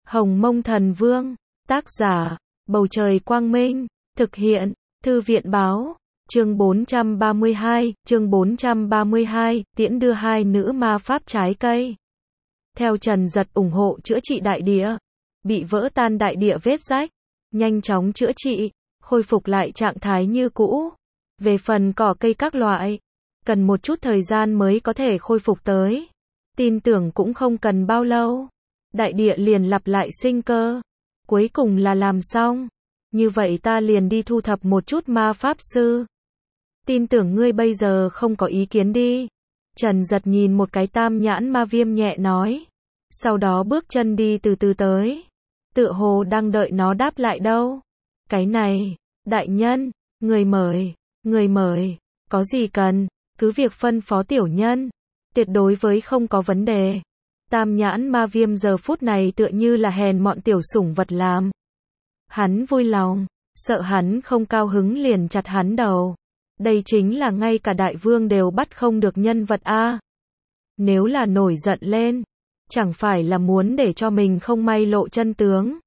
Hồng Mông Thần Vương, tác giả, Bầu Trời Quang Minh, thực hiện, Thư viện Báo, chương 432, tiễn đưa hai nữ ma pháp trái cây. Theo Trần Giật ủng hộ chữa trị đại địa, bị vỡ tan đại địa vết rách, nhanh chóng chữa trị, khôi phục lại trạng thái như cũ. Về phần cỏ cây các loại, cần một chút thời gian mới có thể khôi phục tới. Tin tưởng cũng không cần bao lâu, đại địa liền lặp lại sinh cơ. Cuối cùng là làm xong. Như vậy ta liền đi thu thập một chút ma pháp sư. Tin tưởng ngươi bây giờ không có ý kiến đi. Trần Giật nhìn một cái tam nhãn ma viêm nhẹ nói. Sau đó bước chân đi từ từ tới. Tựa hồ đang đợi nó đáp lại đâu. Cái này, đại nhân, người mời, có gì cần, cứ việc phân phó tiểu nhân. Tuyệt đối với không có vấn đề. Tam nhãn ma viêm giờ phút này tựa như là hèn mọn tiểu sủng vật làm. Hắn vui lòng, sợ hắn không cao hứng liền chặt hắn đầu. Đây chính là ngay cả đại vương đều bắt không được nhân vật a. Nếu là nổi giận lên, chẳng phải là muốn để cho mình không may lộ chân tướng.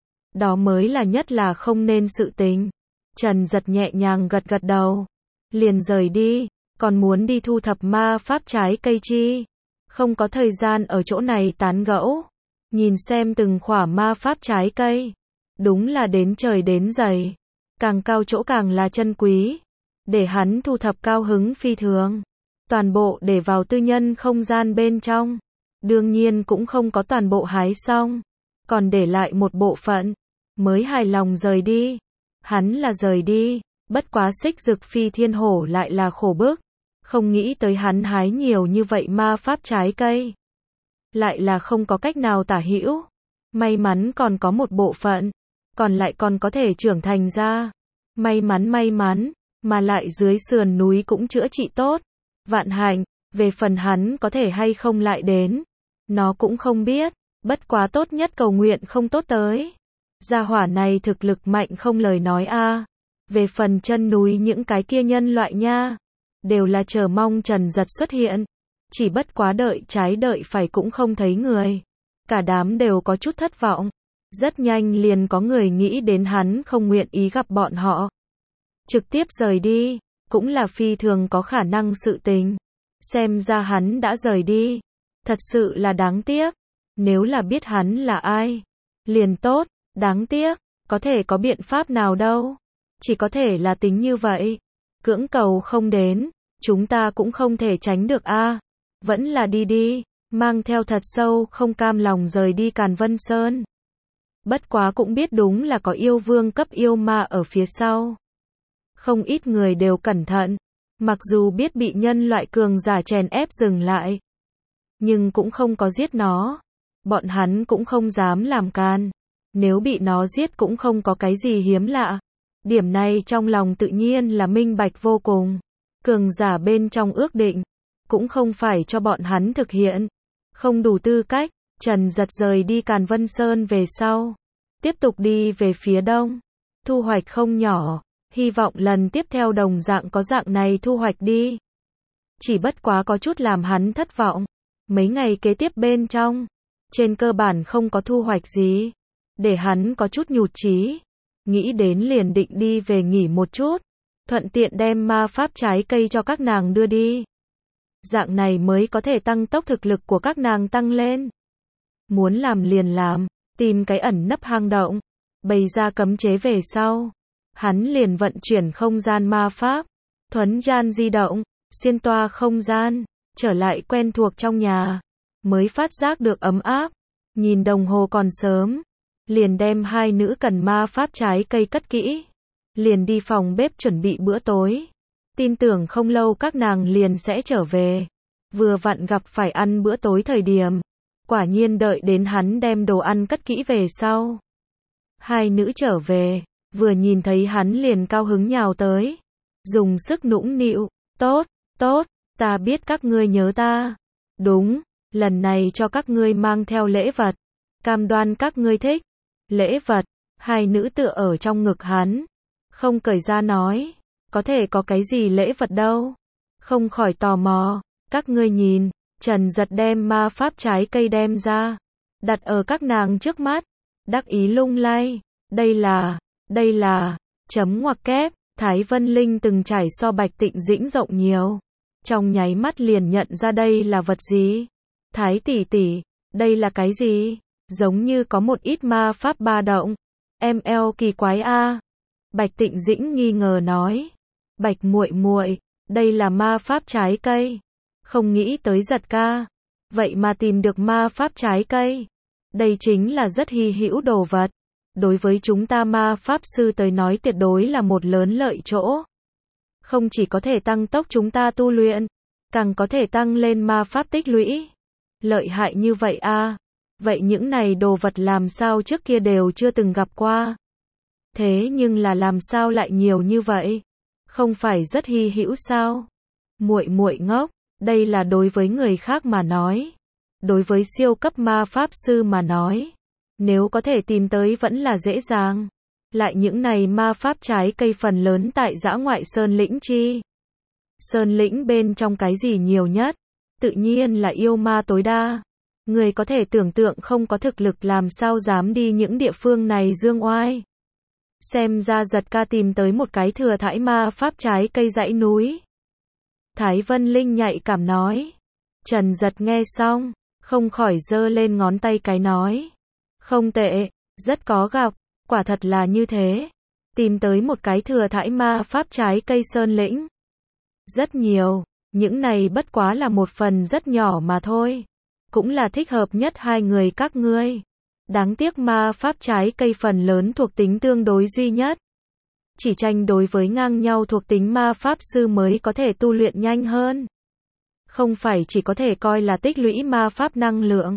Đó mới là nhất là không nên sự tình. Trần Giật nhẹ nhàng gật gật đầu, liền rời đi, còn muốn đi thu thập ma pháp trái cây chi. Không có thời gian ở chỗ này tán gẫu. Nhìn xem từng khỏa ma pháp trái cây. Đúng là đến trời đến dày. Càng cao chỗ càng là chân quý. Để hắn thu thập cao hứng phi thường. Toàn bộ để vào tư nhân không gian bên trong. Đương nhiên cũng không có toàn bộ hái xong. Còn để lại một bộ phận. Mới hài lòng rời đi. Hắn là rời đi. Bất quá Xích Dực Phi Thiên Hổ lại là khổ bức. Không nghĩ tới hắn hái nhiều như vậy ma pháp trái cây. Lại là không có cách nào tả hữu. May mắn còn có một bộ phận. Còn lại còn có thể trưởng thành ra. May mắn, mà lại dưới sườn núi cũng chữa trị tốt. Vạn hạnh, về phần hắn có thể hay không lại đến. Nó cũng không biết, bất quá tốt nhất cầu nguyện không tốt tới. Gia hỏa này thực lực mạnh không lời nói a. Về phần chân núi những cái kia nhân loại nha. Đều là chờ mong Trần Giật xuất hiện. Chỉ bất quá đợi trái đợi phải cũng không thấy người. Cả đám đều có chút thất vọng. Rất nhanh liền có người nghĩ đến hắn không nguyện ý gặp bọn họ. Trực tiếp rời đi, cũng là phi thường có khả năng sự tình. Xem ra hắn đã rời đi. Thật sự là đáng tiếc. Nếu là biết hắn là ai, liền tốt, đáng tiếc, có thể có biện pháp nào đâu. Chỉ có thể là tính như vậy. Cưỡng cầu không đến, chúng ta cũng không thể tránh được a. Vẫn là đi, mang theo thật sâu không cam lòng rời đi Càn Vân Sơn. Bất quá cũng biết đúng là có yêu vương cấp yêu ma ở phía sau. Không ít người đều cẩn thận, mặc dù biết bị nhân loại cường giả chèn ép dừng lại, nhưng cũng không có giết nó. Bọn hắn cũng không dám làm can. Nếu bị nó giết cũng không có cái gì hiếm lạ. Điểm này trong lòng tự nhiên là minh bạch vô cùng. Cường giả bên trong ước định, cũng không phải cho bọn hắn thực hiện. Không đủ tư cách, Trần Giật rời đi Càn Vân Sơn về sau. Tiếp tục đi về phía đông. Thu hoạch không nhỏ, hy vọng lần tiếp theo đồng dạng có dạng này thu hoạch đi. Chỉ bất quá có chút làm hắn thất vọng. Mấy ngày kế tiếp bên trong, trên cơ bản không có thu hoạch gì. Để hắn có chút nhụt chí. Nghĩ đến liền định đi về nghỉ một chút. Thuận tiện đem ma pháp trái cây cho các nàng đưa đi. Dạng này mới có thể tăng tốc thực lực của các nàng tăng lên. Muốn làm liền làm, tìm cái ẩn nấp hang động, bày ra cấm chế về sau. Hắn liền vận chuyển không gian ma pháp, thuấn gian di động, xuyên toa không gian, trở lại quen thuộc trong nhà. Mới phát giác được ấm áp, nhìn đồng hồ còn sớm. Liền đem hai nữ cần ma pháp trái cây cất kỹ. Liền đi phòng bếp chuẩn bị bữa tối. Tin tưởng không lâu các nàng liền sẽ trở về. Vừa vặn gặp phải ăn bữa tối thời điểm. Quả nhiên đợi đến hắn đem đồ ăn cất kỹ về sau. Hai nữ trở về, vừa nhìn thấy hắn liền cao hứng nhào tới. Dùng sức nũng nịu, tốt, ta biết các ngươi nhớ ta. Đúng, lần này cho các ngươi mang theo lễ vật. Cam đoan các ngươi thích. Lễ vật, hai nữ tựa ở trong ngực hắn. Không cởi ra nói, có thể có cái gì lễ vật đâu. Không khỏi tò mò, các ngươi nhìn, Trần Giật đem ma pháp trái cây đem ra. Đặt ở các nàng trước mắt, đắc ý lung lay. Đây là, chấm ngoặc kép, Thái Vân Linh từng trải so Bạch Tịnh Dĩnh rộng nhiều. Trong nháy mắt liền nhận ra đây là vật gì. Thái tỷ tỷ, đây là cái gì? Giống như có một ít ma pháp ba động. ML kỳ quái a. Bạch Tịnh Dĩnh nghi ngờ nói. Bạch muội muội, đây là ma pháp trái cây. Không nghĩ tới Giật ca. Vậy mà tìm được ma pháp trái cây. Đây chính là rất hy hữu đồ vật. Đối với chúng ta ma pháp sư tới nói tuyệt đối là một lớn lợi chỗ. Không chỉ có thể tăng tốc chúng ta tu luyện, càng có thể tăng lên ma pháp tích lũy. Lợi hại như vậy a. Vậy những này đồ vật làm sao trước kia đều chưa từng gặp qua. Thế nhưng là làm sao lại nhiều như vậy? Không phải rất hy hữu sao? Muội muội ngốc, đây là đối với người khác mà nói. Đối với siêu cấp ma pháp sư mà nói. Nếu có thể tìm tới vẫn là dễ dàng. Lại những này ma pháp trái cây phần lớn tại dã ngoại sơn lĩnh chi. Sơn lĩnh bên trong cái gì nhiều nhất? Tự nhiên là yêu ma tối đa. Người có thể tưởng tượng không có thực lực làm sao dám đi những địa phương này dương oai. Xem ra Giật ca tìm tới một cái thừa thãi ma pháp trái cây dãy núi. Thái Vân Linh nhạy cảm nói. Trần Giật nghe xong, không khỏi giơ lên ngón tay cái nói. Không tệ, rất có gặp, quả thật là như thế. Tìm tới một cái thừa thãi ma pháp trái cây sơn lĩnh. Rất nhiều, những này bất quá là một phần rất nhỏ mà thôi. Cũng là thích hợp nhất hai người các ngươi. Đáng tiếc ma pháp trái cây phần lớn thuộc tính tương đối duy nhất. Chỉ tranh đối với ngang nhau thuộc tính ma pháp sư mới có thể tu luyện nhanh hơn. Không phải chỉ có thể coi là tích lũy ma pháp năng lượng.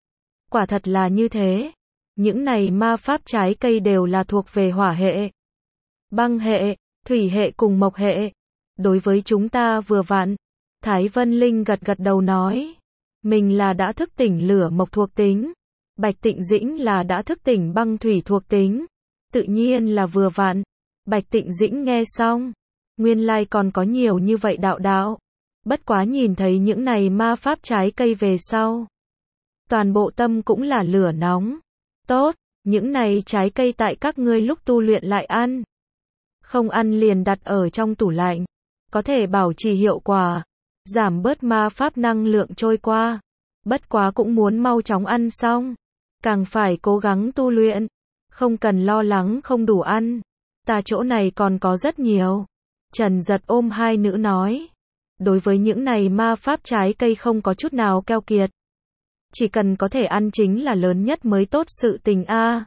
Quả thật là như thế. Những này ma pháp trái cây đều là thuộc về hỏa hệ, băng hệ, thủy hệ cùng mộc hệ. Đối với chúng ta vừa vặn. Thái Vân Linh gật gật đầu nói. Mình là đã thức tỉnh lửa mộc thuộc tính. Bạch Tịnh Dĩnh là đã thức tỉnh băng thủy thuộc tính. Tự nhiên là vừa vặn. Bạch Tịnh Dĩnh nghe xong. Nguyên lai còn có nhiều như vậy đạo. Bất quá nhìn thấy những này ma pháp trái cây về sau. Toàn bộ tâm cũng là lửa nóng. Tốt, những này trái cây tại các ngươi lúc tu luyện lại ăn. Không ăn liền đặt ở trong tủ lạnh. Có thể bảo trì hiệu quả. Giảm bớt ma pháp năng lượng trôi qua. Bất quá cũng muốn mau chóng ăn xong. Càng phải cố gắng tu luyện. Không cần lo lắng không đủ ăn. Ta chỗ này còn có rất nhiều. Trần Giật ôm hai nữ nói. Đối với những này ma pháp trái cây không có chút nào keo kiệt. Chỉ cần có thể ăn chính là lớn nhất mới tốt sự tình a.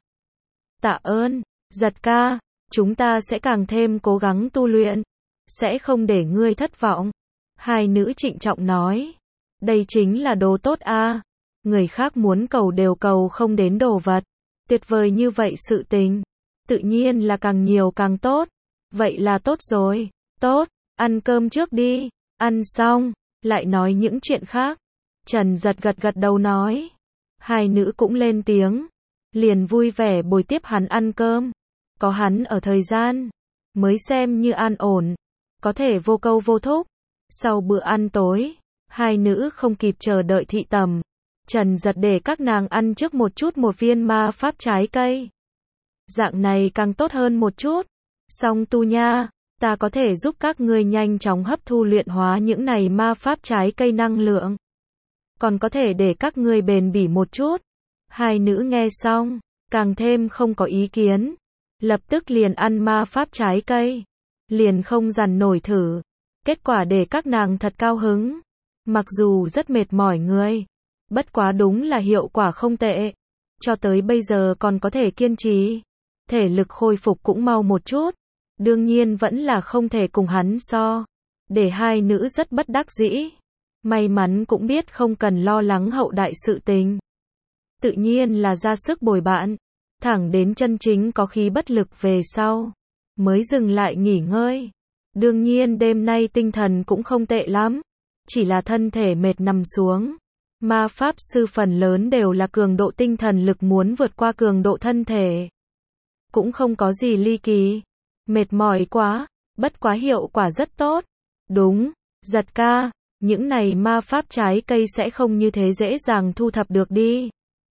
Tạ ơn, Giật ca. Chúng ta sẽ càng thêm cố gắng tu luyện. Sẽ không để ngươi thất vọng. Hai nữ trịnh trọng nói. Đây chính là đồ tốt a. Người khác muốn cầu đều cầu không đến đồ vật. Tuyệt vời như vậy sự tình. Tự nhiên là càng nhiều càng tốt. Vậy là tốt rồi. Tốt, ăn cơm trước đi. Ăn xong, lại nói những chuyện khác. Trần Giật gật gật đầu nói. Hai nữ cũng lên tiếng. Liền vui vẻ bồi tiếp hắn ăn cơm. Có hắn ở thời gian. Mới xem như an ổn. Có thể vô câu vô thúc. Sau bữa ăn tối. Hai nữ không kịp chờ đợi thị tầm. Trần Giật để các nàng ăn trước một chút một viên ma pháp trái cây. Dạng này càng tốt hơn một chút. Xong tu nha. Ta có thể giúp các ngươi nhanh chóng hấp thu luyện hóa những này ma pháp trái cây năng lượng. Còn có thể để các ngươi bền bỉ một chút. Hai nữ nghe xong, càng thêm không có ý kiến. Lập tức liền ăn ma pháp trái cây. Liền không dằn nổi thử. Kết quả để các nàng thật cao hứng. Mặc dù rất mệt mỏi người. Bất quá đúng là hiệu quả không tệ. Cho tới bây giờ còn có thể kiên trì. Thể lực khôi phục cũng mau một chút. Đương nhiên vẫn là không thể cùng hắn so. Để hai nữ rất bất đắc dĩ. May mắn cũng biết không cần lo lắng hậu đại sự tình. Tự nhiên là ra sức bồi bạn. Thẳng đến chân chính có khí bất lực về sau. Mới dừng lại nghỉ ngơi. Đương nhiên đêm nay tinh thần cũng không tệ lắm. Chỉ là thân thể mệt nằm xuống. Ma pháp sư phần lớn đều là cường độ tinh thần lực muốn vượt qua cường độ thân thể. Cũng không có gì ly kỳ. Mệt mỏi quá, bất quá hiệu quả rất tốt. Đúng, Giật ca, những này ma pháp trái cây sẽ không như thế dễ dàng thu thập được đi.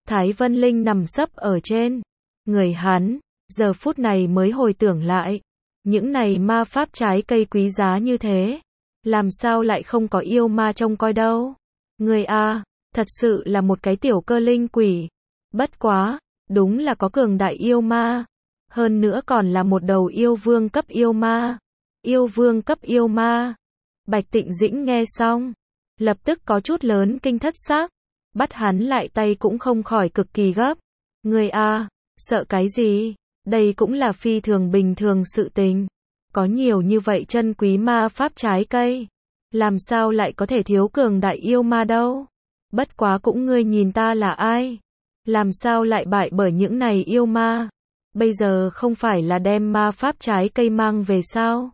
Thái Vân Linh nằm sấp ở trên người hắn, giờ phút này mới hồi tưởng lại. Những này ma pháp trái cây quý giá như thế, làm sao lại không có yêu ma trông coi đâu. Người a, thật sự là một cái tiểu cơ linh quỷ. Bất quá, đúng là có cường đại yêu ma. Hơn nữa còn là một đầu yêu vương cấp yêu ma. Yêu vương cấp yêu ma. Bạch Tịnh Dĩnh nghe xong, lập tức có chút lớn kinh thất xác. Bắt hắn lại tay cũng không khỏi cực kỳ gấp. Người a, sợ cái gì? Đây cũng là phi thường bình thường sự tình. Có nhiều như vậy chân quý ma pháp trái cây, làm sao lại có thể thiếu cường đại yêu ma đâu? Bất quá cũng ngươi nhìn ta là ai? Làm sao lại bại bởi những này yêu ma? Bây giờ không phải là đem ma pháp trái cây mang về sao?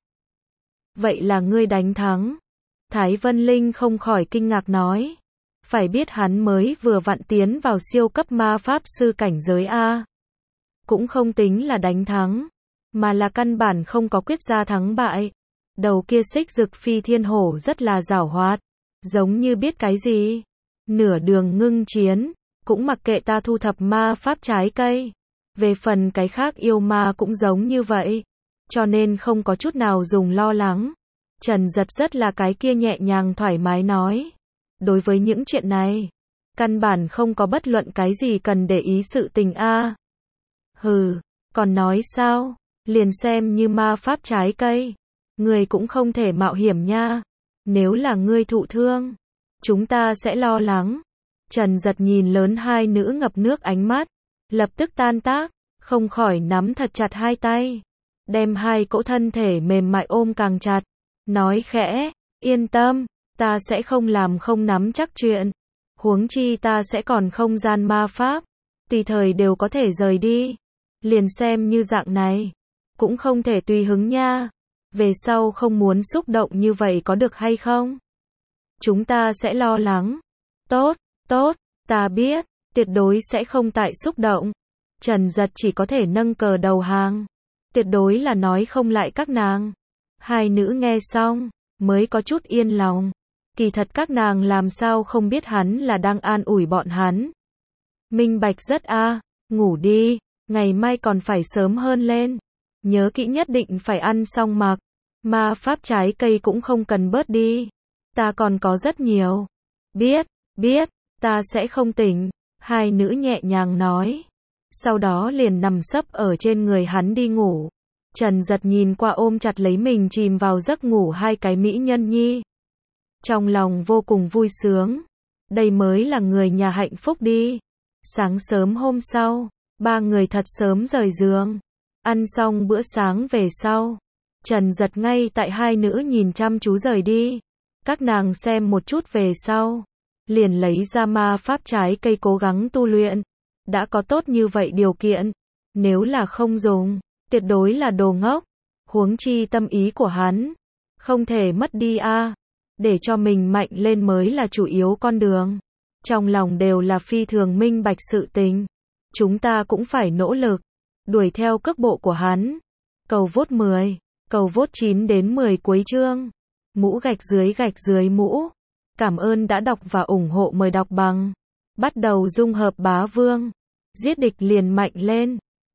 Vậy là ngươi đánh thắng. Thái Vân Linh không khỏi kinh ngạc nói. Phải biết hắn mới vừa vặn tiến vào siêu cấp ma pháp sư cảnh giới A. Cũng không tính là đánh thắng, mà là căn bản không có quyết ra thắng bại. Đầu kia Xích Dực Phi Thiên Hổ rất là giảo hoạt, giống như biết cái gì. Nửa đường ngưng chiến, cũng mặc kệ ta thu thập ma pháp trái cây. Về phần cái khác yêu ma cũng giống như vậy, cho nên không có chút nào dùng lo lắng. Trần Giật rất là cái kia nhẹ nhàng thoải mái nói. Đối với những chuyện này, căn bản không có bất luận cái gì cần để ý sự tình a. Hừ, còn nói sao? Liền xem như ma pháp trái cây, người cũng không thể mạo hiểm nha. Nếu là ngươi thụ thương, chúng ta sẽ lo lắng. Trần Giật nhìn lớn hai nữ ngập nước ánh mắt, lập tức tan tác, không khỏi nắm thật chặt hai tay, đem hai cỗ thân thể mềm mại ôm càng chặt, nói khẽ, yên tâm, ta sẽ không làm không nắm chắc chuyện. Huống chi ta sẽ còn không gian ma pháp, tùy thời đều có thể rời đi. Liền xem như dạng này, cũng không thể tùy hứng nha. Về sau không muốn xúc động như vậy có được hay không? Chúng ta sẽ lo lắng. Tốt, tốt, ta biết, tuyệt đối sẽ không tại xúc động. Trần Giật chỉ có thể nâng cờ đầu hàng. Tuyệt đối là nói không lại các nàng. Hai nữ nghe xong, mới có chút yên lòng. Kỳ thật các nàng làm sao không biết hắn là đang an ủi bọn hắn. Minh bạch rất a, ngủ đi, ngày mai còn phải sớm hơn lên. Nhớ kỹ nhất định phải ăn xong mặc. Ma pháp trái cây cũng không cần bớt đi. Ta còn có rất nhiều. Biết, biết, ta sẽ không tỉnh. Hai nữ nhẹ nhàng nói. Sau đó liền nằm sấp ở trên người hắn đi ngủ. Trần Giật nhìn qua ôm chặt lấy mình chìm vào giấc ngủ hai cái mỹ nhân nhi. Trong lòng vô cùng vui sướng. Đây mới là người nhà hạnh phúc đi. Sáng sớm hôm sau, ba người thật sớm rời giường. Ăn xong bữa sáng về sau, Trần Giật ngay tại hai nữ nhìn chăm chú rời đi. Các nàng xem một chút về sau, liền lấy ra ma pháp trái cây cố gắng tu luyện. Đã có tốt như vậy điều kiện, nếu là không dùng, tuyệt đối là đồ ngốc. Huống chi tâm ý của hắn, không thể mất đi a. Để cho mình mạnh lên mới là chủ yếu con đường. Trong lòng đều là phi thường minh bạch sự tình. Chúng ta cũng phải nỗ lực, đuổi theo cước bộ của hắn. Cầu vote 10, cầu vote 9 đến 10 cuối chương. Mũ gạch dưới mũ. Cảm ơn đã đọc và ủng hộ, mời đọc bằng. Bắt đầu dung hợp bá vương. Giết địch liền mạnh lên.